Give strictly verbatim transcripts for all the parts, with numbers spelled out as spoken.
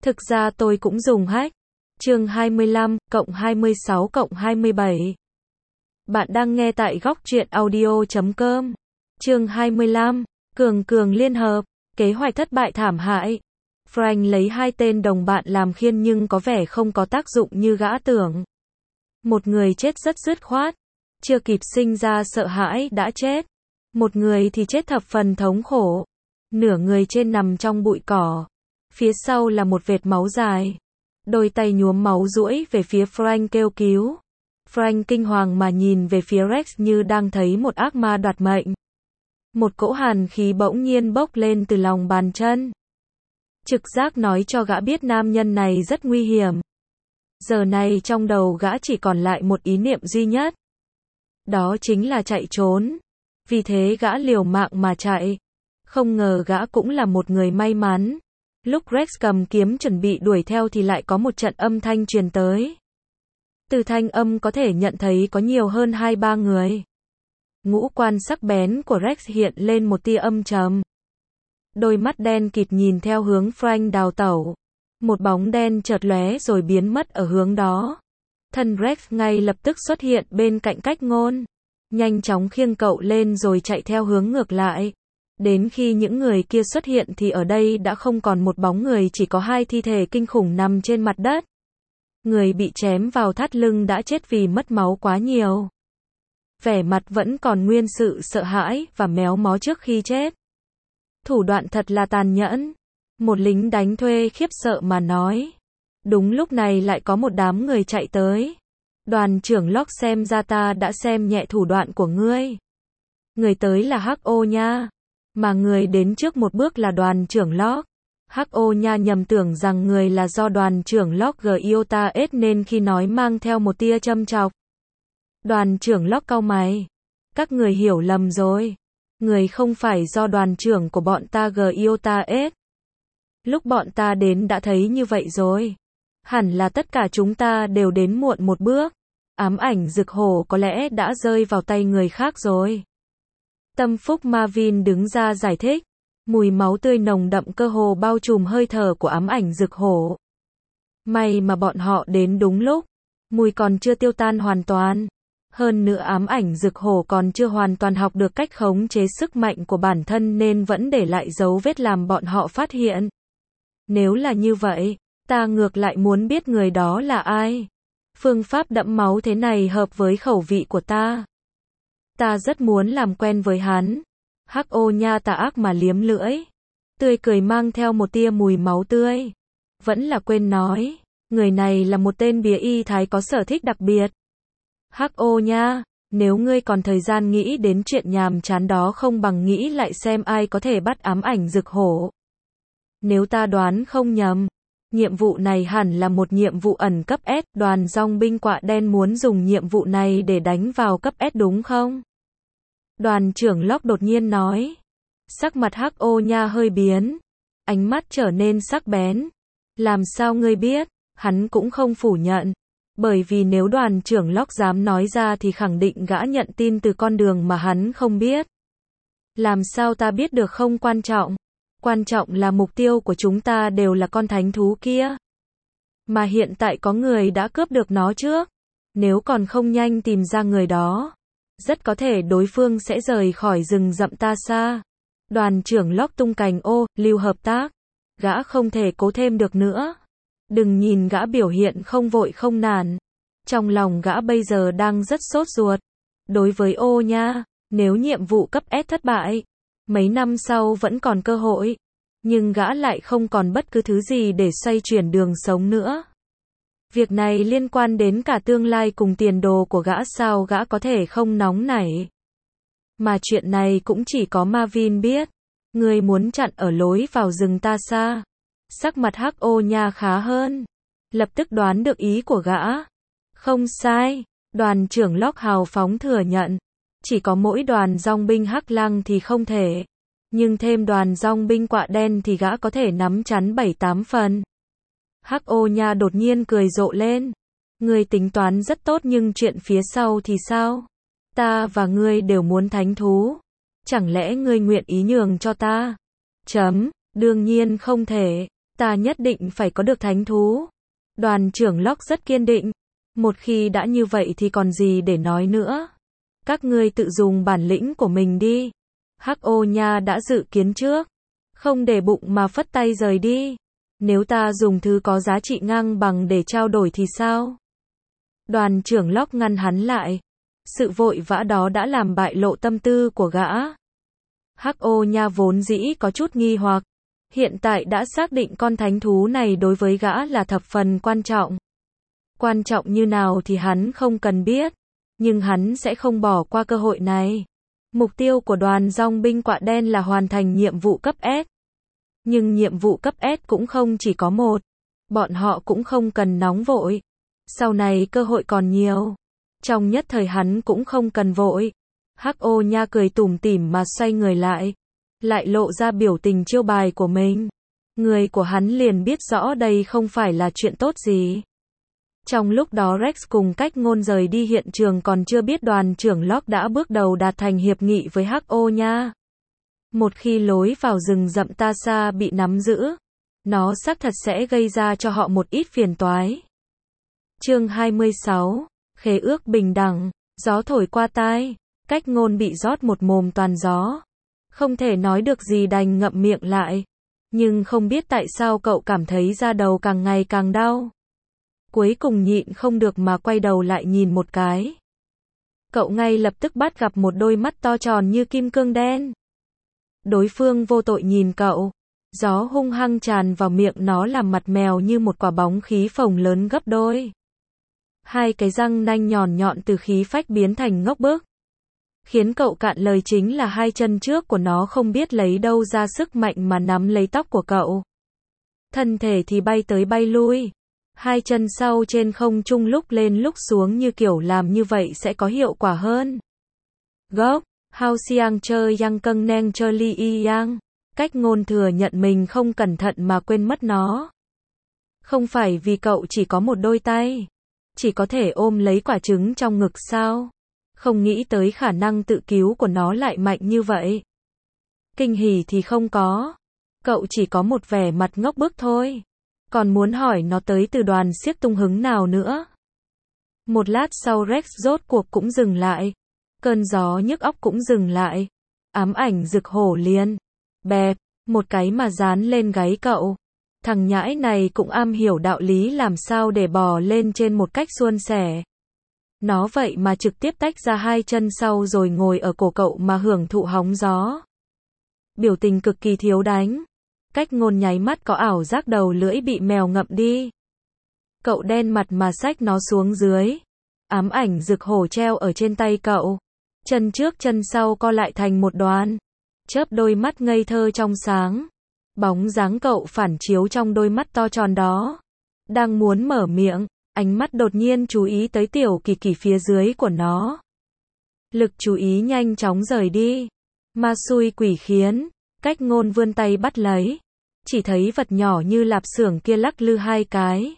Thực ra tôi cũng dùng hack. Chương hai mươi lăm, cộng hai mươi sáu cộng hai mươi bảy. Bạn đang nghe tại góc truyện audio chấm com. Chương hai mươi lăm, Cường Cường liên hợp, kế hoạch thất bại thảm hại. Frank lấy hai tên đồng bạn làm khiên nhưng có vẻ không có tác dụng như gã tưởng. Một người chết rất dứt khoát, chưa kịp sinh ra sợ hãi đã chết. Một người thì chết thập phần thống khổ. Nửa người trên nằm trong bụi cỏ. Phía sau là một vệt máu dài. Đôi tay nhuốm máu duỗi về phía Frank kêu cứu. Frank kinh hoàng mà nhìn về phía Rex như đang thấy một ác ma đoạt mệnh. Một cỗ hàn khí bỗng nhiên bốc lên từ lòng bàn chân. Trực giác nói cho gã biết nam nhân này rất nguy hiểm. Giờ này trong đầu gã chỉ còn lại một ý niệm duy nhất. Đó chính là chạy trốn. Vì thế gã liều mạng mà chạy. Không ngờ gã cũng là một người may mắn. Lúc Rex cầm kiếm chuẩn bị đuổi theo thì lại có một trận âm thanh truyền tới. Từ thanh âm có thể nhận thấy có nhiều hơn hai ba người. Ngũ quan sắc bén của Rex hiện lên một tia âm trầm. Đôi mắt đen kịt nhìn theo hướng Frank đào tẩu. Một bóng đen chợt lóe rồi biến mất ở hướng đó. Thân Rex ngay lập tức xuất hiện bên cạnh Cách Ngôn. Nhanh chóng khiêng cậu lên rồi chạy theo hướng ngược lại. Đến khi những người kia xuất hiện thì ở đây đã không còn một bóng người, chỉ có hai thi thể kinh khủng nằm trên mặt đất. Người bị chém vào thắt lưng đã chết vì mất máu quá nhiều. Vẻ mặt vẫn còn nguyên sự sợ hãi và méo mó trước khi chết. Thủ đoạn thật là tàn nhẫn. Một lính đánh thuê khiếp sợ mà nói. Đúng lúc này lại có một đám người chạy tới. Đoàn trưởng Locke, xem ra ta đã xem nhẹ thủ đoạn của ngươi. Người tới là hắc ô nha. Mà người đến trước một bước là đoàn trưởng Locke. hắc ô nha nhầm tưởng rằng người là do đoàn trưởng Locke Giota S nên khi nói mang theo một tia châm chọc. Đoàn trưởng Locke cau mày. Các người hiểu lầm rồi. Người không phải do đoàn trưởng của bọn ta Giota S. Lúc bọn ta đến đã thấy như vậy rồi. Hẳn là tất cả chúng ta đều đến muộn một bước. Ám ảnh rực hổ có lẽ đã rơi vào tay người khác rồi. Tâm phúc Marvin đứng ra giải thích. Mùi máu tươi nồng đậm cơ hồ bao trùm hơi thở của ám ảnh rực hổ. May mà bọn họ đến đúng lúc. Mùi còn chưa tiêu tan hoàn toàn. Hơn nữa ám ảnh rực hổ còn chưa hoàn toàn học được cách khống chế sức mạnh của bản thân nên vẫn để lại dấu vết làm bọn họ phát hiện. Nếu là như vậy, ta ngược lại muốn biết người đó là ai. Phương pháp đẫm máu thế này hợp với khẩu vị của ta. Ta rất muốn làm quen với hắn. Hắc ô nha tà ác mà liếm lưỡi. Tươi cười mang theo một tia mùi máu tươi. Vẫn là quên nói. Người này là một tên bìa y thái có sở thích đặc biệt. Hắc ô nha, nếu ngươi còn thời gian nghĩ đến chuyện nhàm chán đó không bằng nghĩ lại xem ai có thể bắt ám ảnh rực hổ. Nếu ta đoán không nhầm, nhiệm vụ này hẳn là một nhiệm vụ ẩn cấp S, đoàn dòng binh quạ đen muốn dùng nhiệm vụ này để đánh vào cấp S đúng không? Đoàn trưởng Locke đột nhiên nói. Sắc mặt hắc ô nha hơi biến. Ánh mắt trở nên sắc bén. Làm sao ngươi biết? Hắn cũng không phủ nhận. Bởi vì nếu đoàn trưởng Locke dám nói ra thì khẳng định gã nhận tin từ con đường mà hắn không biết. Làm sao ta biết được không quan trọng. Quan trọng là mục tiêu của chúng ta đều là con thánh thú kia. Mà hiện tại có người đã cướp được nó trước. Nếu còn không nhanh tìm ra người đó, rất có thể đối phương sẽ rời khỏi rừng rậm ta xa. Đoàn trưởng Locke tung cành ô, lưu hợp tác. Gã không thể cố thêm được nữa. Đừng nhìn gã biểu hiện không vội không nản. Trong lòng gã bây giờ đang rất sốt ruột. Đối với ô nha, nếu nhiệm vụ cấp S thất bại, mấy năm sau vẫn còn cơ hội. Nhưng gã lại không còn bất cứ thứ gì để xoay chuyển đường sống nữa. Việc này liên quan đến cả tương lai cùng tiền đồ của gã, sao gã có thể không nóng nảy. Mà chuyện này cũng chỉ có Marvin biết. Người muốn chặn ở lối vào rừng ta xa. Sắc mặt hắc ô nha khá hơn. Lập tức đoán được ý của gã. Không sai. Đoàn trưởng Locke hào phóng thừa nhận. Chỉ có mỗi đoàn dòng binh hắc lăng thì không thể. Nhưng thêm đoàn dòng binh quạ đen thì gã có thể nắm chắn bảy tám phần. Hắc ô nha đột nhiên cười rộ lên. Ngươi tính toán rất tốt nhưng chuyện phía sau thì sao? Ta và ngươi đều muốn thánh thú. Chẳng lẽ ngươi nguyện ý nhường cho ta? Chấm, đương nhiên không thể. Ta nhất định phải có được thánh thú. Đoàn trưởng Locke rất kiên định. Một khi đã như vậy thì còn gì để nói nữa. Các ngươi tự dùng bản lĩnh của mình đi. Hắc Ô Nha đã dự kiến trước. Không để bụng mà phất tay rời đi. Nếu ta dùng thứ có giá trị ngang bằng để trao đổi thì sao? Đoàn trưởng Locke ngăn hắn lại. Sự vội vã đó đã làm bại lộ tâm tư của gã. Hắc Ô Nha vốn dĩ có chút nghi hoặc. Hiện tại đã xác định con thánh thú này đối với gã là thập phần quan trọng. Quan trọng như nào thì hắn không cần biết. Nhưng hắn sẽ không bỏ qua cơ hội này. Mục tiêu của đoàn dòng binh quạ đen là hoàn thành nhiệm vụ cấp S. Nhưng nhiệm vụ cấp S cũng không chỉ có một. Bọn họ cũng không cần nóng vội. Sau này cơ hội còn nhiều. Trong nhất thời hắn cũng không cần vội. Hắc Ô Nha cười tủm tỉm mà xoay người lại. Lại lộ ra biểu tình chiêu bài của mình. Người của hắn liền biết rõ đây không phải là chuyện tốt gì. Trong lúc đó Rex cùng Cách Ngôn rời đi hiện trường còn chưa biết đoàn trưởng Locke đã bước đầu đạt thành hiệp nghị với Hắc Ô Nha. Một khi lối vào rừng rậm Tasa bị nắm giữ, nó xác thật sẽ gây ra cho họ một ít phiền toái. Chương hai mươi sáu, Khế ước bình đẳng, gió thổi qua tai, Cách Ngôn bị rót một mồm toàn gió. Không thể nói được gì đành ngậm miệng lại. Nhưng không biết tại sao cậu cảm thấy da đầu càng ngày càng đau. Cuối cùng nhịn không được mà quay đầu lại nhìn một cái. Cậu ngay lập tức bắt gặp một đôi mắt to tròn như kim cương đen. Đối phương vô tội nhìn cậu. Gió hung hăng tràn vào miệng nó làm mặt mèo như một quả bóng khí phồng lớn gấp đôi. Hai cái răng nanh nhọn nhọn từ khí phách biến thành ngốc bức. Khiến cậu cạn lời chính là hai chân trước của nó không biết lấy đâu ra sức mạnh mà nắm lấy tóc của cậu. Thân thể thì bay tới bay lui. Hai chân sau trên không trung lúc lên lúc xuống như kiểu làm như vậy sẽ có hiệu quả hơn. Gốc, Hao Xiang chơi yang câng neng chơi li y yang. Cách Ngôn thừa nhận mình không cẩn thận mà quên mất nó. Không phải vì cậu chỉ có một đôi tay. Chỉ có thể ôm lấy quả trứng trong ngực sao? Không nghĩ tới khả năng tự cứu của nó lại mạnh như vậy. Kinh hỉ thì không có. Cậu chỉ có một vẻ mặt ngốc bức thôi. Còn muốn hỏi nó tới từ đoàn xiếc tung hứng nào nữa. Một lát sau Rex rốt cuộc cũng dừng lại. Cơn gió nhức óc cũng dừng lại. Ám ảnh rực hổ liền. Bẹp, một cái mà dán lên gáy cậu. Thằng nhãi này cũng am hiểu đạo lý làm sao để bò lên trên một cách suôn sẻ. Nó vậy mà trực tiếp tách ra hai chân sau rồi ngồi ở cổ cậu mà hưởng thụ hóng gió. Biểu tình cực kỳ thiếu đánh. Cách Ngôn nháy mắt có ảo giác đầu lưỡi bị mèo ngậm đi. Cậu đen mặt mà xách nó xuống dưới. Ám ảnh rực hổ treo ở trên tay cậu. Chân trước chân sau co lại thành một đoàn. Chớp đôi mắt ngây thơ trong sáng. Bóng dáng cậu phản chiếu trong đôi mắt to tròn đó. Đang muốn mở miệng, ánh mắt đột nhiên chú ý tới tiểu kỳ kỳ phía dưới của nó. Lực chú ý nhanh chóng rời đi. Ma xui quỷ khiến. Cách Ngôn vươn tay bắt lấy. Chỉ thấy vật nhỏ như lạp xưởng kia lắc lư hai cái.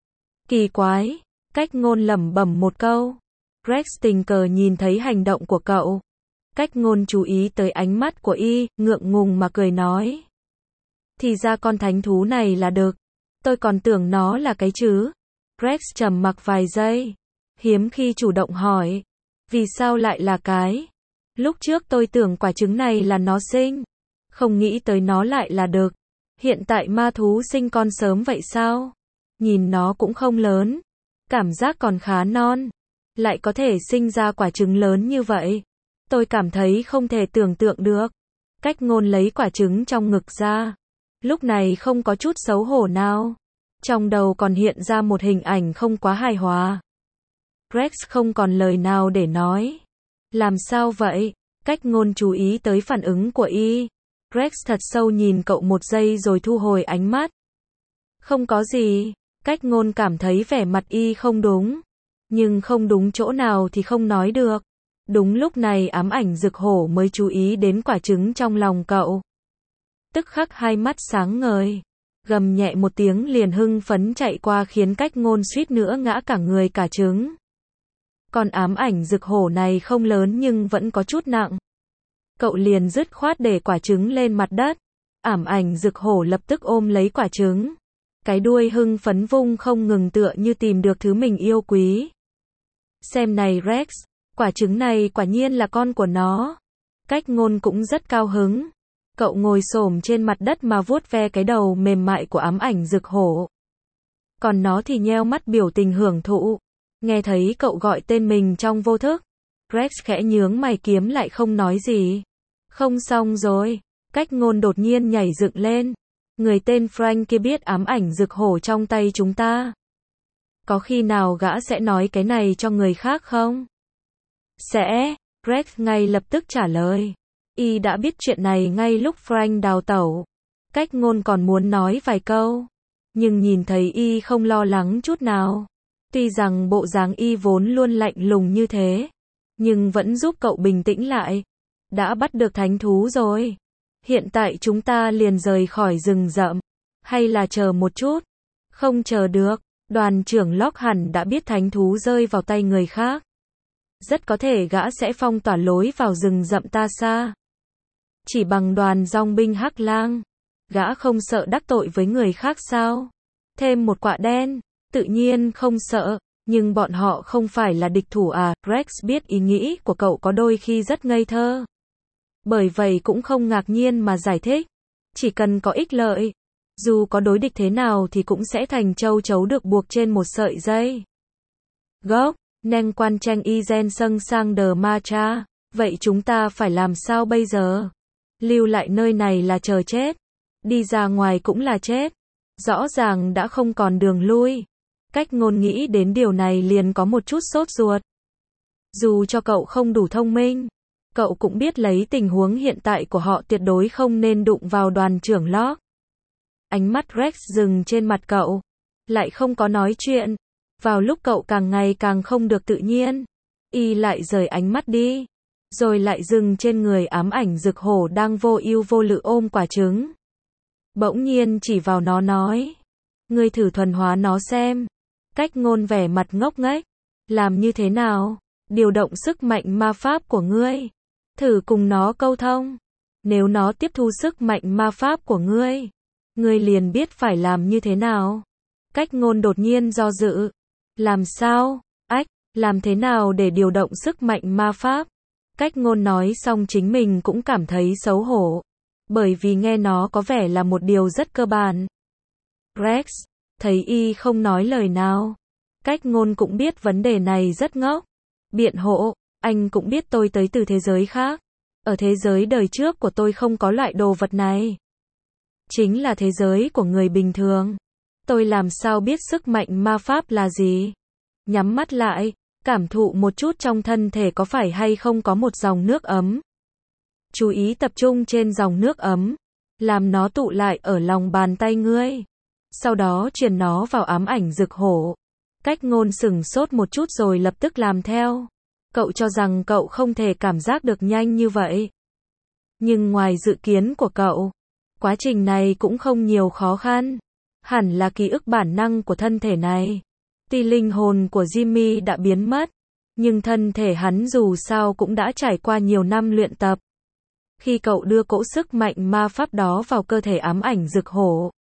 Kỳ quái. Cách Ngôn lẩm bẩm một câu. Rex tình cờ nhìn thấy hành động của cậu. Cách Ngôn chú ý tới ánh mắt của y, ngượng ngùng mà cười nói. Thì ra con thánh thú này là đực. Tôi còn tưởng nó là cái chứ. Rex trầm mặc vài giây. Hiếm khi chủ động hỏi. Vì sao lại là cái? Lúc trước tôi tưởng quả trứng này là nó sinh. Không nghĩ tới nó lại là đực. Hiện tại ma thú sinh con sớm vậy sao? Nhìn nó cũng không lớn. Cảm giác còn khá non. Lại có thể sinh ra quả trứng lớn như vậy. Tôi cảm thấy không thể tưởng tượng được. Cách Ngôn lấy quả trứng trong ngực ra. Lúc này không có chút xấu hổ nào. Trong đầu còn hiện ra một hình ảnh không quá hài hòa. Rex không còn lời nào để nói. Làm sao vậy? Cách Ngôn chú ý tới phản ứng của y. Rex thật sâu nhìn cậu một giây rồi thu hồi ánh mắt. Không có gì. Cách Ngôn cảm thấy vẻ mặt y không đúng. Nhưng không đúng chỗ nào thì không nói được. Đúng lúc này ám ảnh rực hổ mới chú ý đến quả trứng trong lòng cậu. Tức khắc hai mắt sáng ngời. Gầm nhẹ một tiếng liền hưng phấn chạy qua khiến Cách Ngôn suýt nữa ngã cả người cả trứng. Còn ám ảnh rực hổ này không lớn nhưng vẫn có chút nặng. Cậu liền dứt khoát để quả trứng lên mặt đất. Ảm ảnh rực hổ lập tức ôm lấy quả trứng. Cái đuôi hưng phấn vung không ngừng tựa như tìm được thứ mình yêu quý. Xem này Rex, quả trứng này quả nhiên là con của nó. Cách ngôn cũng rất cao hứng. Cậu ngồi xổm trên mặt đất mà vuốt ve cái đầu mềm mại của ám ảnh rực hổ. Còn nó thì nheo mắt biểu tình hưởng thụ. Nghe thấy cậu gọi tên mình trong vô thức. Rex khẽ nhướng mày kiếm lại không nói gì. Không xong rồi. Cách ngôn đột nhiên nhảy dựng lên. Người tên Frank kia biết ám ảnh rực hổ trong tay chúng ta. Có khi nào gã sẽ nói cái này cho người khác không? Sẽ. Rex ngay lập tức trả lời. Y đã biết chuyện này ngay lúc Frank đào tẩu. Cách ngôn còn muốn nói vài câu. Nhưng nhìn thấy Y không lo lắng chút nào. Tuy rằng bộ dáng Y vốn luôn lạnh lùng như thế. Nhưng vẫn giúp cậu bình tĩnh lại. Đã bắt được thánh thú rồi. Hiện tại chúng ta liền rời khỏi rừng rậm. Hay là chờ một chút? Không chờ được. Đoàn trưởng Locke hẳn đã biết thánh thú rơi vào tay người khác. Rất có thể gã sẽ phong tỏa lối vào rừng rậm ta xa. Chỉ bằng đoàn dòng binh Hắc Lang. Gã không sợ đắc tội với người khác sao? Thêm một quạ đen. Tự nhiên không sợ. Nhưng bọn họ không phải là địch thủ à? Rex biết ý nghĩ của cậu có đôi khi rất ngây thơ. Bởi vậy cũng không ngạc nhiên mà giải thích. Chỉ cần có ích lợi. Dù có đối địch thế nào thì cũng sẽ thành châu chấu được buộc trên một sợi dây. Gốc, neng quan tranh y gen sâng sang đờ ma cha. Vậy chúng ta phải làm sao bây giờ? Lưu lại nơi này là chờ chết. Đi ra ngoài cũng là chết. Rõ ràng đã không còn đường lui. Cách ngôn nghĩ đến điều này liền có một chút sốt ruột. Dù cho cậu không đủ thông minh. Cậu cũng biết lấy tình huống hiện tại của họ tuyệt đối không nên đụng vào đoàn trưởng Locke. Ánh mắt Rex dừng trên mặt cậu. Lại không có nói chuyện. Vào lúc cậu càng ngày càng không được tự nhiên. Y lại rời ánh mắt đi. Rồi lại dừng trên người ám ảnh rực hổ đang vô ưu vô lự ôm quả trứng. Bỗng nhiên chỉ vào nó nói. Ngươi thử thuần hóa nó xem. Cách ngôn vẻ mặt ngốc nghếch. Làm như thế nào? Điều động sức mạnh ma pháp của ngươi. Thử cùng nó câu thông. Nếu nó tiếp thu sức mạnh ma pháp của ngươi. Ngươi liền biết phải làm như thế nào. Cách ngôn đột nhiên do dự. Làm sao? Ách, làm thế nào để điều động sức mạnh ma pháp? Cách ngôn nói xong chính mình cũng cảm thấy xấu hổ. Bởi vì nghe nó có vẻ là một điều rất cơ bản. Rex, thấy Y không nói lời nào. Cách ngôn cũng biết vấn đề này rất ngốc. Biện hộ, anh cũng biết tôi tới từ thế giới khác. Ở thế giới đời trước của tôi không có loại đồ vật này. Chính là thế giới của người bình thường. Tôi làm sao biết sức mạnh ma pháp là gì? Nhắm mắt lại, cảm thụ một chút trong thân thể có phải hay không có một dòng nước ấm. Chú ý tập trung trên dòng nước ấm. Làm nó tụ lại ở lòng bàn tay ngươi. Sau đó truyền nó vào ám ảnh rực hổ. Cách ngôn sửng sốt một chút rồi lập tức làm theo. Cậu cho rằng cậu không thể cảm giác được nhanh như vậy. Nhưng ngoài dự kiến của cậu, quá trình này cũng không nhiều khó khăn. Hẳn là ký ức bản năng của thân thể này. Tuy linh hồn của Jimmy đã biến mất, nhưng thân thể hắn dù sao cũng đã trải qua nhiều năm luyện tập. Khi cậu đưa cỗ sức mạnh ma pháp đó vào cơ thể ám ảnh rực hổ,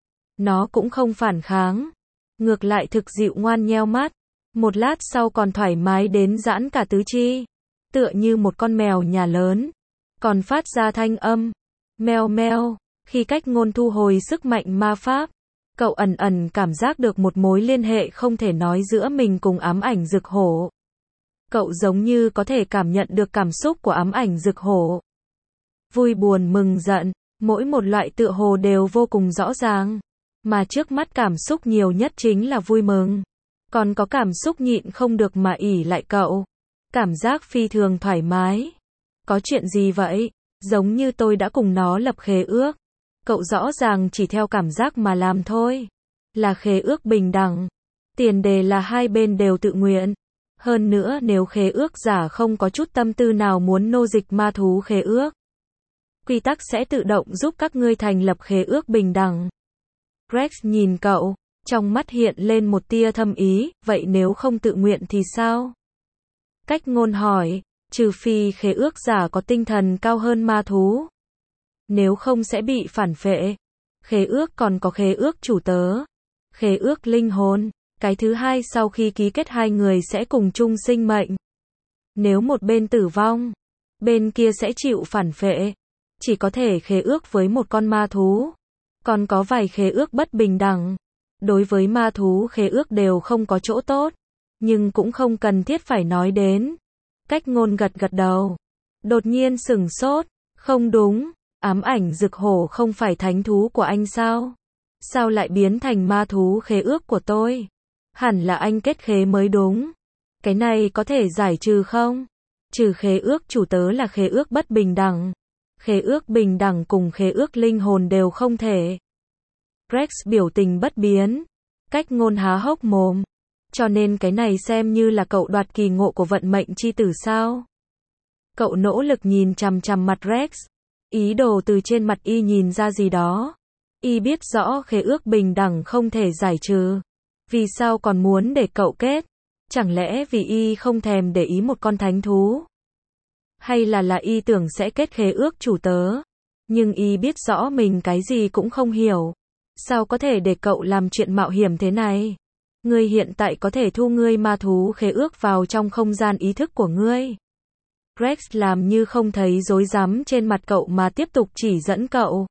nó cũng không phản kháng. Ngược lại thực dịu ngoan nheo mắt. Một lát sau còn thoải mái đến giãn cả tứ chi. Tựa như một con mèo nhà lớn. Còn phát ra thanh âm. Meo meo. Khi cách ngôn thu hồi sức mạnh ma pháp. Cậu ẩn ẩn cảm giác được một mối liên hệ không thể nói giữa mình cùng ám ảnh rực hổ. Cậu giống như có thể cảm nhận được cảm xúc của ám ảnh rực hổ. Vui buồn mừng giận. Mỗi một loại tựa hồ đều vô cùng rõ ràng. Mà trước mắt cảm xúc nhiều nhất chính là vui mừng. Còn có cảm xúc nhịn không được mà ỉ lại cậu. Cảm giác phi thường thoải mái. Có chuyện gì vậy? Giống như tôi đã cùng nó lập khế ước. Cậu rõ ràng chỉ theo cảm giác mà làm thôi. Là khế ước bình đẳng. Tiền đề là hai bên đều tự nguyện. Hơn nữa nếu khế ước giả không có chút tâm tư nào muốn nô dịch ma thú khế ước. Quy tắc sẽ tự động giúp các ngươi thành lập khế ước bình đẳng. Rex nhìn cậu, trong mắt hiện lên một tia thâm ý, vậy nếu không tự nguyện thì sao? Cách ngôn hỏi, trừ phi khế ước giả có tinh thần cao hơn ma thú. nếu không sẽ bị phản phệ. Khế ước còn có khế ước chủ tớ, khế ước linh hồn. Cái thứ hai sau khi ký kết hai người sẽ cùng chung sinh mệnh. Nếu một bên tử vong, bên kia sẽ chịu phản phệ. Chỉ có thể khế ước với một con ma thú. Còn có vài khế ước bất bình đẳng. Đối với ma thú khế ước đều không có chỗ tốt. Nhưng cũng không cần thiết phải nói đến. Cách ngôn gật gật đầu. Đột nhiên sửng sốt. Không đúng, ám ảnh rực hổ không phải thánh thú của anh sao? Sao lại biến thành ma thú khế ước của tôi? Hẳn là anh kết khế mới đúng. Cái này có thể giải trừ không? Trừ khế ước chủ tớ là khế ước bất bình đẳng. Khế ước bình đẳng cùng khế ước linh hồn đều không thể. Rex biểu tình bất biến. Cách ngôn há hốc mồm. Cho nên cái này xem như là cậu đoạt kỳ ngộ của vận mệnh chi tử sao? Cậu nỗ lực nhìn chằm chằm mặt Rex. Ý đồ từ trên mặt y nhìn ra gì đó. Y biết rõ khế ước bình đẳng không thể giải trừ. Vì sao còn muốn để cậu kết? Chẳng lẽ vì y không thèm để ý một con thánh thú? Hay là là y tưởng sẽ kết khế ước chủ tớ? Nhưng y biết rõ mình cái gì cũng không hiểu. Sao có thể để cậu làm chuyện mạo hiểm thế này? Ngươi hiện tại có thể thu ngươi ma thú khế ước vào trong không gian ý thức của ngươi. Rex làm như không thấy rối rắm trên mặt cậu mà tiếp tục chỉ dẫn cậu.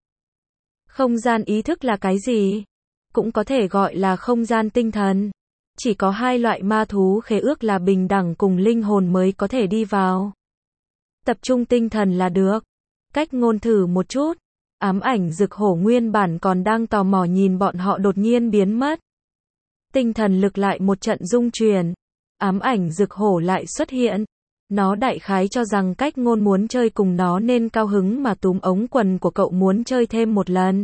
Không gian ý thức là cái gì? Cũng có thể gọi là không gian tinh thần. Chỉ có hai loại ma thú khế ước là bình đẳng cùng linh hồn mới có thể đi vào. Tập trung tinh thần là được. Cách ngôn thử một chút. Ám ảnh rực hổ nguyên bản còn đang tò mò nhìn bọn họ đột nhiên biến mất. Tinh thần lực lại một trận rung chuyển. Ám ảnh rực hổ lại xuất hiện. Nó đại khái cho rằng cách ngôn muốn chơi cùng nó nên cao hứng mà túm ống quần của cậu muốn chơi thêm một lần.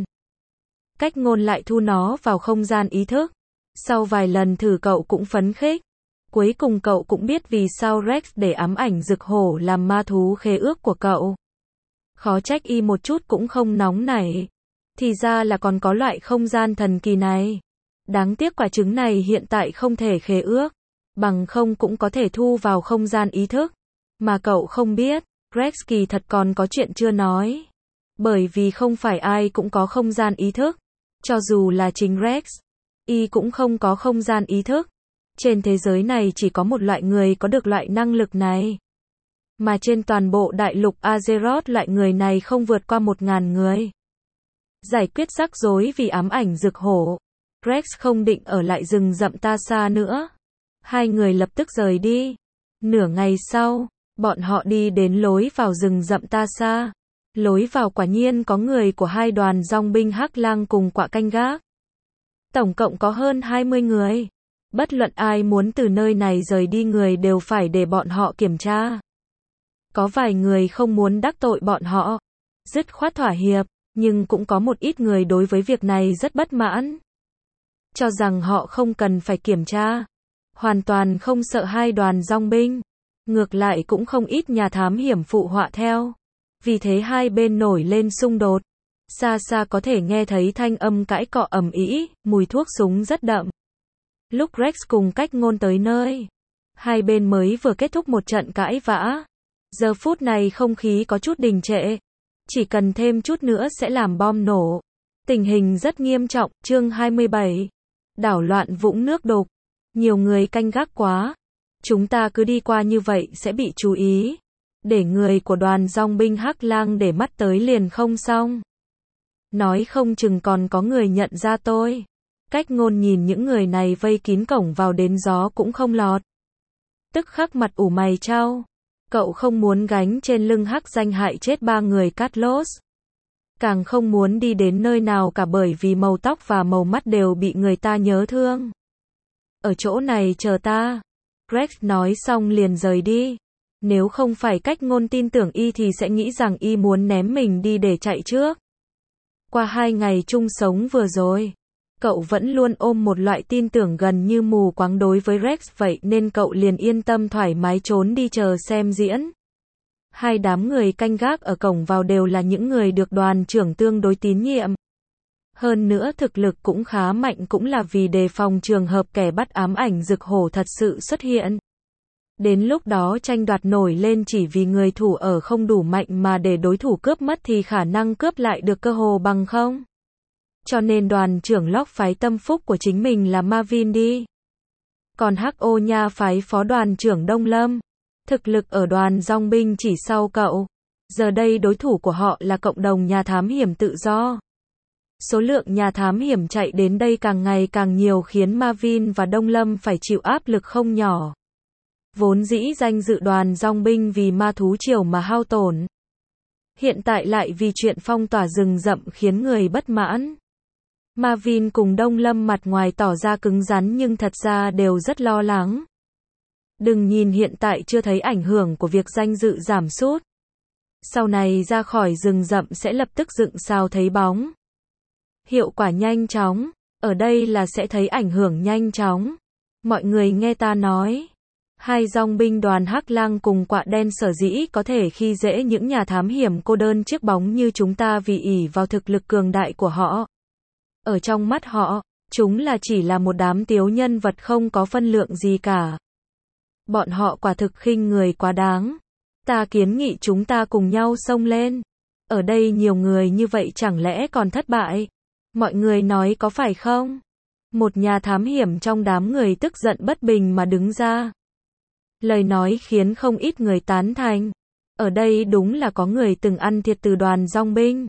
Cách ngôn lại thu nó vào không gian ý thức. Sau vài lần thử cậu cũng phấn khích. Cuối cùng cậu cũng biết vì sao Rex để ám ảnh rực hổ làm ma thú khế ước của cậu. Khó trách y một chút cũng không nóng nảy. Thì ra là còn có loại không gian thần kỳ này. Đáng tiếc quả trứng này hiện tại không thể khế ước. Bằng không cũng có thể thu vào không gian ý thức. Mà cậu không biết, Rex kỳ thật còn có chuyện chưa nói. Bởi vì không phải ai cũng có không gian ý thức. Cho dù là chính Rex, y cũng không có không gian ý thức. Trên thế giới này chỉ có một loại người có được loại năng lực này. Mà trên toàn bộ đại lục Azeroth loại người này không vượt qua một ngàn người. Giải quyết rắc rối vì ám ảnh rực hổ. Rex không định ở lại rừng rậm Ta Xa nữa. Hai người lập tức rời đi. Nửa ngày sau, bọn họ đi đến lối vào rừng rậm Ta Xa. Lối vào quả nhiên có người của hai đoàn dòng binh Hắc Lang cùng quạ canh gác. Tổng cộng có hơn hai mươi người. Bất luận ai muốn từ nơi này rời đi người đều phải để bọn họ kiểm tra. Có vài người không muốn đắc tội bọn họ, dứt khoát thỏa hiệp, nhưng cũng có một ít người đối với việc này rất bất mãn. Cho rằng họ không cần phải kiểm tra. Hoàn toàn không sợ hai đoàn dòng binh. Ngược lại cũng không ít nhà thám hiểm phụ họa theo. Vì thế hai bên nổi lên xung đột. Xa xa có thể nghe thấy thanh âm cãi cọ ầm ĩ, mùi thuốc súng rất đậm. Lúc Rex cùng cách ngôn tới nơi, hai bên mới vừa kết thúc một trận cãi vã. Giờ phút này không khí có chút đình trệ. Chỉ cần thêm chút nữa sẽ làm bom nổ. Tình hình rất nghiêm trọng. Chương hai mươi bảy. Đảo loạn vũng nước đục. Nhiều người canh gác quá. Chúng ta cứ đi qua như vậy sẽ bị chú ý. Để người của đoàn dòng binh Hắc Lang để mắt tới liền không xong. Nói không chừng còn có người nhận ra tôi. Cách ngôn nhìn những người này vây kín cổng vào đến gió cũng không lọt. Tức khắc mặt ủ mày chau. Cậu không muốn gánh trên lưng Hắc Danh hại chết ba người Cutlass. Càng không muốn đi đến nơi nào cả bởi vì màu tóc và màu mắt đều bị người ta nhớ thương. Ở chỗ này chờ ta. Rex nói xong liền rời đi. Nếu không phải cách ngôn tin tưởng y thì sẽ nghĩ rằng y muốn ném mình đi để chạy trước. Qua hai ngày chung sống vừa rồi, cậu vẫn luôn ôm một loại tin tưởng gần như mù quáng đối với Rex vậy nên cậu liền yên tâm thoải mái trốn đi chờ xem diễn. Hai đám người canh gác ở cổng vào đều là những người được đoàn trưởng tương đối tín nhiệm. Hơn nữa thực lực cũng khá mạnh cũng là vì đề phòng trường hợp kẻ bắt ám ảnh rực hổ thật sự xuất hiện. Đến lúc đó tranh đoạt nổi lên chỉ vì người thủ ở không đủ mạnh mà để đối thủ cướp mất thì khả năng cướp lại được cơ hồ bằng không. Cho nên đoàn trưởng Locke phái tâm phúc của chính mình là Marvin đi. Còn hắc ô nha phái phó đoàn trưởng Đông Lâm. Thực lực ở đoàn dòng binh chỉ sau cậu. Giờ đây đối thủ của họ là cộng đồng nhà thám hiểm tự do. Số lượng nhà thám hiểm chạy đến đây càng ngày càng nhiều khiến Marvin và Đông Lâm phải chịu áp lực không nhỏ. Vốn dĩ danh dự đoàn dòng binh vì ma thú triều mà hao tổn. Hiện tại lại vì chuyện phong tỏa rừng rậm khiến người bất mãn. Marvin cùng Đông Lâm mặt ngoài tỏ ra cứng rắn nhưng thật ra đều rất lo lắng. Đừng nhìn hiện tại chưa thấy ảnh hưởng của việc danh dự giảm sút. Sau này ra khỏi rừng rậm sẽ lập tức dựng sao thấy bóng. Hiệu quả nhanh chóng, ở đây là sẽ thấy ảnh hưởng nhanh chóng. Mọi người nghe ta nói. Hai dòng binh đoàn Hắc Lang cùng Quạ Đen sở dĩ có thể khi dễ những nhà thám hiểm cô đơn chiếc bóng như chúng ta vì ỷ vào thực lực cường đại của họ. Ở trong mắt họ, chúng là chỉ là một đám tiếu nhân vật không có phân lượng gì cả. Bọn họ quả thực khinh người quá đáng. Ta kiến nghị chúng ta cùng nhau xông lên. Ở đây nhiều người như vậy chẳng lẽ còn thất bại? Mọi người nói có phải không? Một nhà thám hiểm trong đám người tức giận bất bình mà đứng ra. Lời nói khiến không ít người tán thành. Ở đây đúng là có người từng ăn thiệt từ đoàn dòng binh.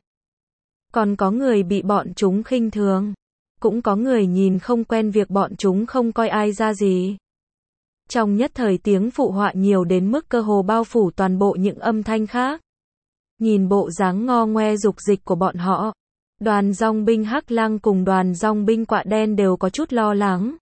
Còn có người bị bọn chúng khinh thường. Cũng có người nhìn không quen việc bọn chúng không coi ai ra gì. Trong nhất thời tiếng phụ họa nhiều đến mức cơ hồ bao phủ toàn bộ những âm thanh khác. Nhìn bộ dáng ngo ngoe dục dịch của bọn họ, đoàn dòng binh Hắc Lang cùng đoàn dòng binh Quạ Đen đều có chút lo lắng.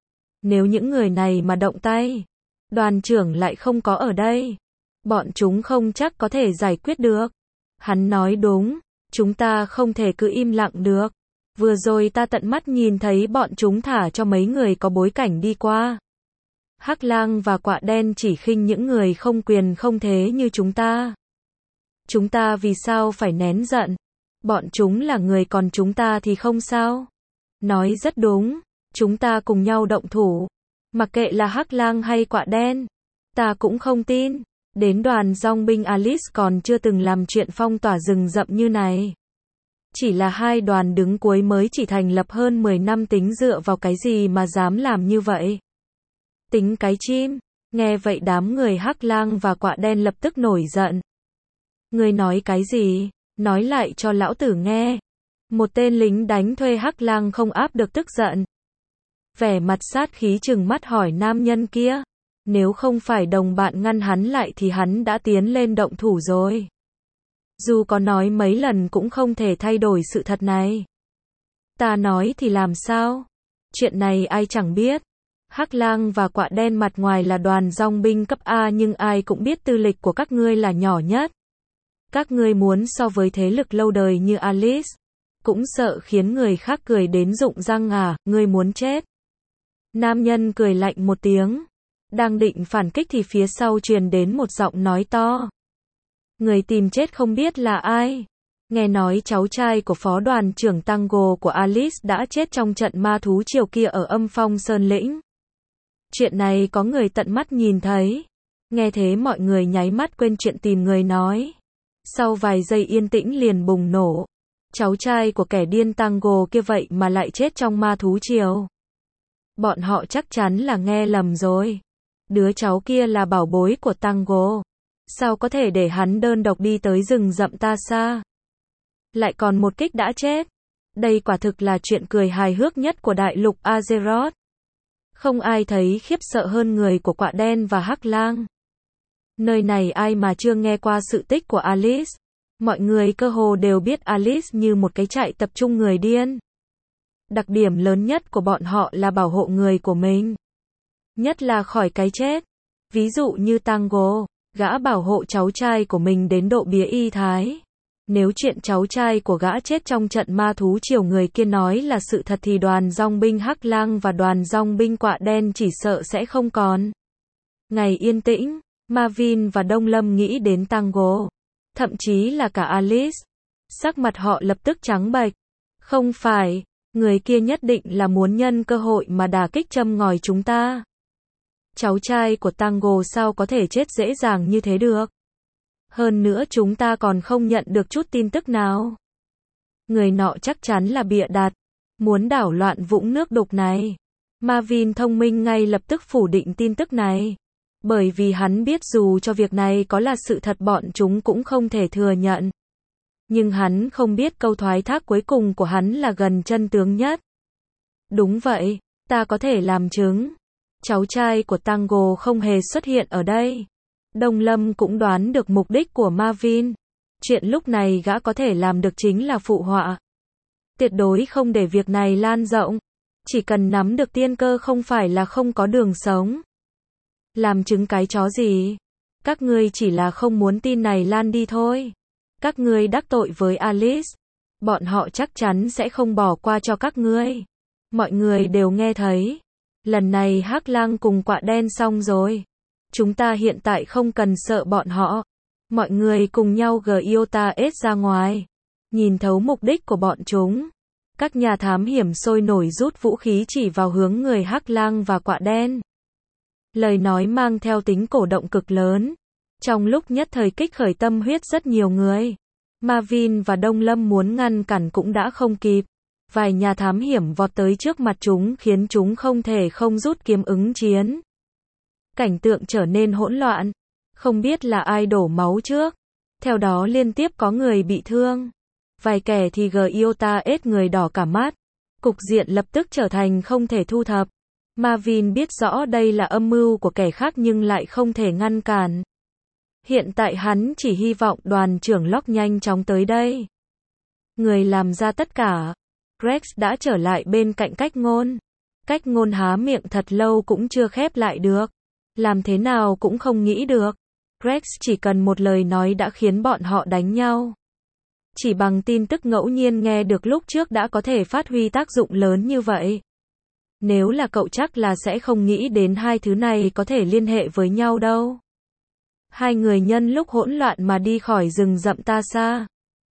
Nếu những người này mà động tay, đoàn trưởng lại không có ở đây, bọn chúng không chắc có thể giải quyết được. Hắn nói đúng, chúng ta không thể cứ im lặng được. Vừa rồi ta tận mắt nhìn thấy bọn chúng thả cho mấy người có bối cảnh đi qua. Hắc Lang và Quạ Đen chỉ khinh những người không quyền không thế như chúng ta. Chúng ta vì sao phải nén giận? Bọn chúng là người còn chúng ta thì không sao. Nói rất đúng, chúng ta cùng nhau động thủ. Mặc kệ là Hắc Lang hay Quạ Đen, ta cũng không tin. Đến đoàn dòng binh Alice còn chưa từng làm chuyện phong tỏa rừng rậm như này. Chỉ là hai đoàn đứng cuối mới chỉ thành lập hơn mười năm tính dựa vào cái gì mà dám làm như vậy. Tính cái chim, nghe vậy đám người Hắc Lang và Quạ Đen lập tức nổi giận. Ngươi nói cái gì? Nói lại cho lão tử nghe. Một tên lính đánh thuê Hắc Lang không áp được tức giận. Vẻ mặt sát khí trừng mắt hỏi nam nhân kia. Nếu không phải đồng bạn ngăn hắn lại thì hắn đã tiến lên động thủ rồi. Dù có nói mấy lần cũng không thể thay đổi sự thật này. Ta nói thì làm sao? Chuyện này ai chẳng biết. Hắc Lang và Quạ Đen mặt ngoài là đoàn dòng binh cấp A nhưng ai cũng biết tư lịch của các ngươi là nhỏ nhất. Các ngươi muốn so với thế lực lâu đời như Alice, cũng sợ khiến người khác cười đến rụng răng à, ngươi muốn chết. Nam nhân cười lạnh một tiếng. Đang định phản kích thì phía sau truyền đến một giọng nói to. Người tìm chết không biết là ai. Nghe nói cháu trai của phó đoàn trưởng Tango của Alice đã chết trong trận ma thú triều kia ở âm phong Sơn Lĩnh. Chuyện này có người tận mắt nhìn thấy. Nghe thế mọi người nháy mắt quên chuyện tìm người nói. Sau vài giây yên tĩnh liền bùng nổ. Cháu trai của kẻ điên Tango kia vậy mà lại chết trong ma thú triều. Bọn họ chắc chắn là nghe lầm rồi. Đứa cháu kia là bảo bối của Tango. Sao có thể để hắn đơn độc đi tới rừng rậm ta xa? Lại còn một kích đã chết. Đây quả thực là chuyện cười hài hước nhất của đại lục Azeroth. Không ai thấy khiếp sợ hơn người của Quạ Đen và Hắc Lang. Nơi này ai mà chưa nghe qua sự tích của Alice. Mọi người cơ hồ đều biết Alice như một cái trại tập trung người điên. Đặc điểm lớn nhất của bọn họ là bảo hộ người của mình. Nhất là khỏi cái chết. Ví dụ như Tango, gã bảo hộ cháu trai của mình đến độ bía y thái. Nếu chuyện cháu trai của gã chết trong trận ma thú triều người kia nói là sự thật thì đoàn dòng binh Hắc Lang và đoàn dòng binh Quạ Đen chỉ sợ sẽ không còn. Ngày yên tĩnh, Marvin và Đông Lâm nghĩ đến Tango, thậm chí là cả Alice. Sắc mặt họ lập tức trắng bệch. Không phải, người kia nhất định là muốn nhân cơ hội mà đả kích châm ngòi chúng ta. Cháu trai của Tango sao có thể chết dễ dàng như thế được? Hơn nữa chúng ta còn không nhận được chút tin tức nào. Người nọ chắc chắn là bịa đặt, muốn đảo loạn vũng nước đục này. Marvin thông minh ngay lập tức phủ định tin tức này. Bởi vì hắn biết dù cho việc này có là sự thật bọn chúng cũng không thể thừa nhận. Nhưng hắn không biết câu thoái thác cuối cùng của hắn là gần chân tướng nhất. Đúng vậy, ta có thể làm chứng. Cháu trai của Tango không hề xuất hiện ở đây. Đông Lâm cũng đoán được mục đích của Marvin. Chuyện lúc này gã có thể làm được chính là phụ họa. Tuyệt đối không để việc này lan rộng. Chỉ cần nắm được tiên cơ không phải là không có đường sống. Làm chứng cái chó gì? Các ngươi chỉ là không muốn tin này lan đi thôi. Các ngươi đắc tội với Alice. Bọn họ chắc chắn sẽ không bỏ qua cho các ngươi. Mọi người đều nghe thấy. Lần này Hắc Lang cùng Quạ Đen xong rồi. Chúng ta hiện tại không cần sợ bọn họ. Mọi người cùng nhau Giota S ra ngoài. Nhìn thấu mục đích của bọn chúng. Các nhà thám hiểm sôi nổi rút vũ khí chỉ vào hướng người Hắc Lang và Quạ Đen. Lời nói mang theo tính cổ động cực lớn. Trong lúc nhất thời kích khởi tâm huyết rất nhiều người. Marvin và Đông Lâm muốn ngăn cản cũng đã không kịp. Vài nhà thám hiểm vọt tới trước mặt chúng khiến chúng không thể không rút kiếm ứng chiến. Cảnh tượng trở nên hỗn loạn. Không biết là ai đổ máu trước. Theo đó liên tiếp có người bị thương. Vài kẻ thì Giota S người đỏ cả mắt. Cục diện lập tức trở thành không thể thu thập. Marvin biết rõ đây là âm mưu của kẻ khác nhưng lại không thể ngăn cản. Hiện tại hắn chỉ hy vọng đoàn trưởng Locke nhanh chóng tới đây. Người làm ra tất cả. Rex đã trở lại bên cạnh Cách Ngôn. Cách Ngôn há miệng thật lâu cũng chưa khép lại được. Làm thế nào cũng không nghĩ được. Rex chỉ cần một lời nói đã khiến bọn họ đánh nhau. Chỉ bằng tin tức ngẫu nhiên nghe được lúc trước đã có thể phát huy tác dụng lớn như vậy. Nếu là cậu chắc là sẽ không nghĩ đến hai thứ này có thể liên hệ với nhau đâu. Hai người nhân lúc hỗn loạn mà đi khỏi rừng rậm ta xa.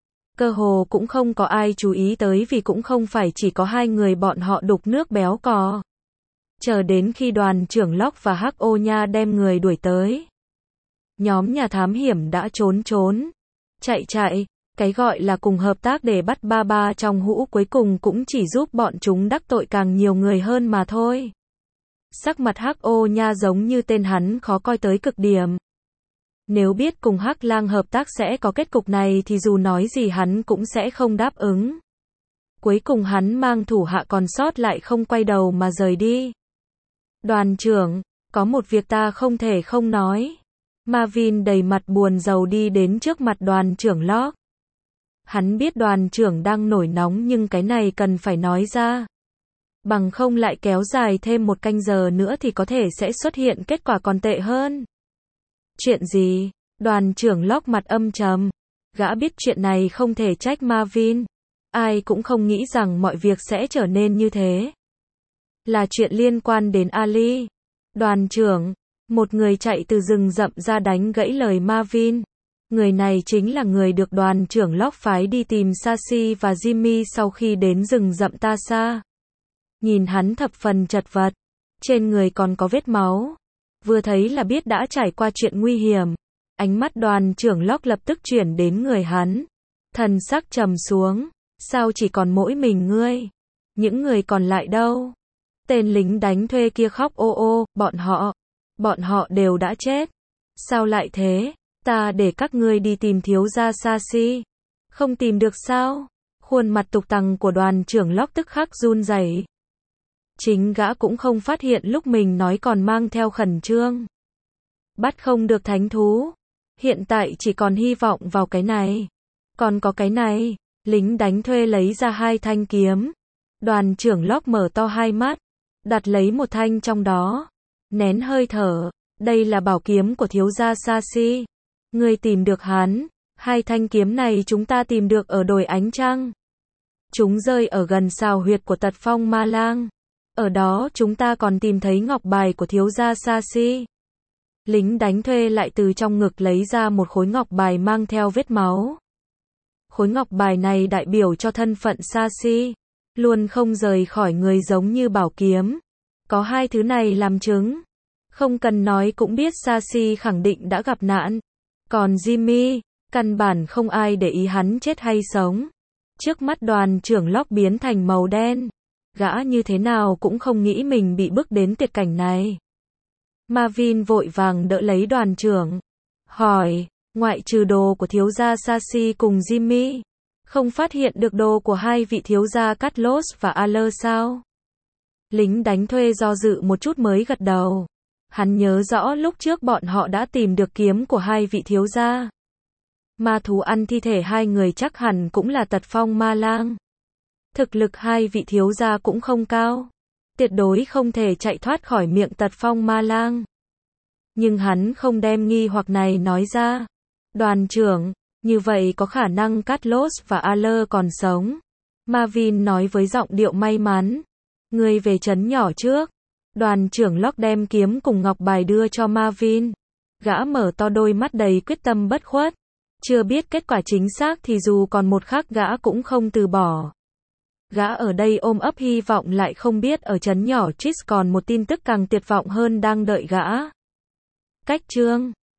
Cơ hồ cũng không có ai chú ý tới vì cũng không phải chỉ có hai người bọn họ đục nước béo cò. Chờ đến khi đoàn trưởng Locke và Hắc Ô Nha đem người đuổi tới. Nhóm nhà thám hiểm đã trốn trốn. Chạy chạy. Cái gọi là cùng hợp tác để bắt ba ba trong hũ cuối cùng cũng chỉ giúp bọn chúng đắc tội càng nhiều người hơn mà thôi. Sắc mặt Hắc Ô Nha giống như tên hắn khó coi tới cực điểm. Nếu biết cùng Hắc Lang hợp tác sẽ có kết cục này thì dù nói gì hắn cũng sẽ không đáp ứng. Cuối cùng hắn mang thủ hạ còn sót lại không quay đầu mà rời đi. Đoàn trưởng, có một việc ta không thể không nói. Marvin đầy mặt buồn rầu đi đến trước mặt đoàn trưởng Locke. Hắn biết đoàn trưởng đang nổi nóng nhưng cái này cần phải nói ra. Bằng không lại kéo dài thêm một canh giờ nữa thì có thể sẽ xuất hiện kết quả còn tệ hơn. Chuyện gì? Đoàn trưởng Locke mặt âm trầm. Gã biết chuyện này không thể trách Marvin. Ai cũng không nghĩ rằng mọi việc sẽ trở nên như thế. Là chuyện liên quan đến Ali. Đoàn trưởng, một người chạy từ rừng rậm ra đánh gãy lời Marvin. Người này chính là người được đoàn trưởng Locke phái đi tìm Sashi và Jimmy sau khi đến rừng rậm Tasa. Nhìn hắn thập phần chật vật. Trên người còn có vết máu. Vừa thấy là biết đã trải qua chuyện nguy hiểm. Ánh mắt đoàn trưởng Locke lập tức chuyển đến người hắn. Thần sắc trầm xuống. Sao chỉ còn mỗi mình ngươi? Những người còn lại đâu? Tên lính đánh thuê kia khóc ô ô, bọn họ. Bọn họ đều đã chết. Sao lại thế? Ta để các ngươi đi tìm thiếu gia Sashi. Không tìm được sao? Khuôn mặt tục tằng của đoàn trưởng Locke tức khắc run rẩy. Chính gã cũng không phát hiện lúc mình nói còn mang theo khẩn trương. Bắt không được thánh thú. Hiện tại chỉ còn hy vọng vào cái này. Còn có cái này. Lính đánh thuê lấy ra hai thanh kiếm. Đoàn trưởng Locke mở to hai mắt. Đặt lấy một thanh trong đó. Nén hơi thở. Đây là bảo kiếm của thiếu gia Sashi. Ngươi tìm được hắn. Hai thanh kiếm này chúng ta tìm được ở đồi ánh trăng. Chúng rơi ở gần sào huyệt của Tật Phong Ma Lang. Ở đó chúng ta còn tìm thấy ngọc bài của thiếu gia Sashi. Lính đánh thuê lại từ trong ngực lấy ra một khối ngọc bài mang theo vết máu. Khối ngọc bài này đại biểu cho thân phận Sashi. Luôn không rời khỏi người giống như bảo kiếm. Có hai thứ này làm chứng. Không cần nói cũng biết Sashi khẳng định đã gặp nạn. Còn Jimmy, căn bản không ai để ý hắn chết hay sống. Trước mắt đoàn trưởng Locke biến thành màu đen. Gã như thế nào cũng không nghĩ mình bị bước đến tuyệt cảnh này. Marvin vội vàng đỡ lấy đoàn trưởng. Hỏi, ngoại trừ đồ của thiếu gia Sashi cùng Jimmy, không phát hiện được đồ của hai vị thiếu gia Carlos và Aller sao? Lính đánh thuê do dự một chút mới gật đầu. Hắn nhớ rõ lúc trước bọn họ đã tìm được kiếm của hai vị thiếu gia. Ma thú ăn thi thể hai người chắc hẳn cũng là tật phong ma lang. Thực lực hai vị thiếu gia cũng không cao. Tuyệt đối không thể chạy thoát khỏi miệng tật phong ma lang. Nhưng hắn không đem nghi hoặc này nói ra. Đoàn trưởng, như vậy có khả năng Carlos và Aller còn sống. Marvin nói với giọng điệu may mắn. Ngươi về trấn nhỏ trước. Đoàn trưởng Locke đem kiếm cùng ngọc bài đưa cho Marvin. Gã mở to đôi mắt đầy quyết tâm bất khuất. Chưa biết kết quả chính xác thì dù còn một khắc gã cũng không từ bỏ. Gã ở đây ôm ấp hy vọng lại không biết ở trấn nhỏ Trix còn một tin tức càng tuyệt vọng hơn đang đợi gã. Cách chương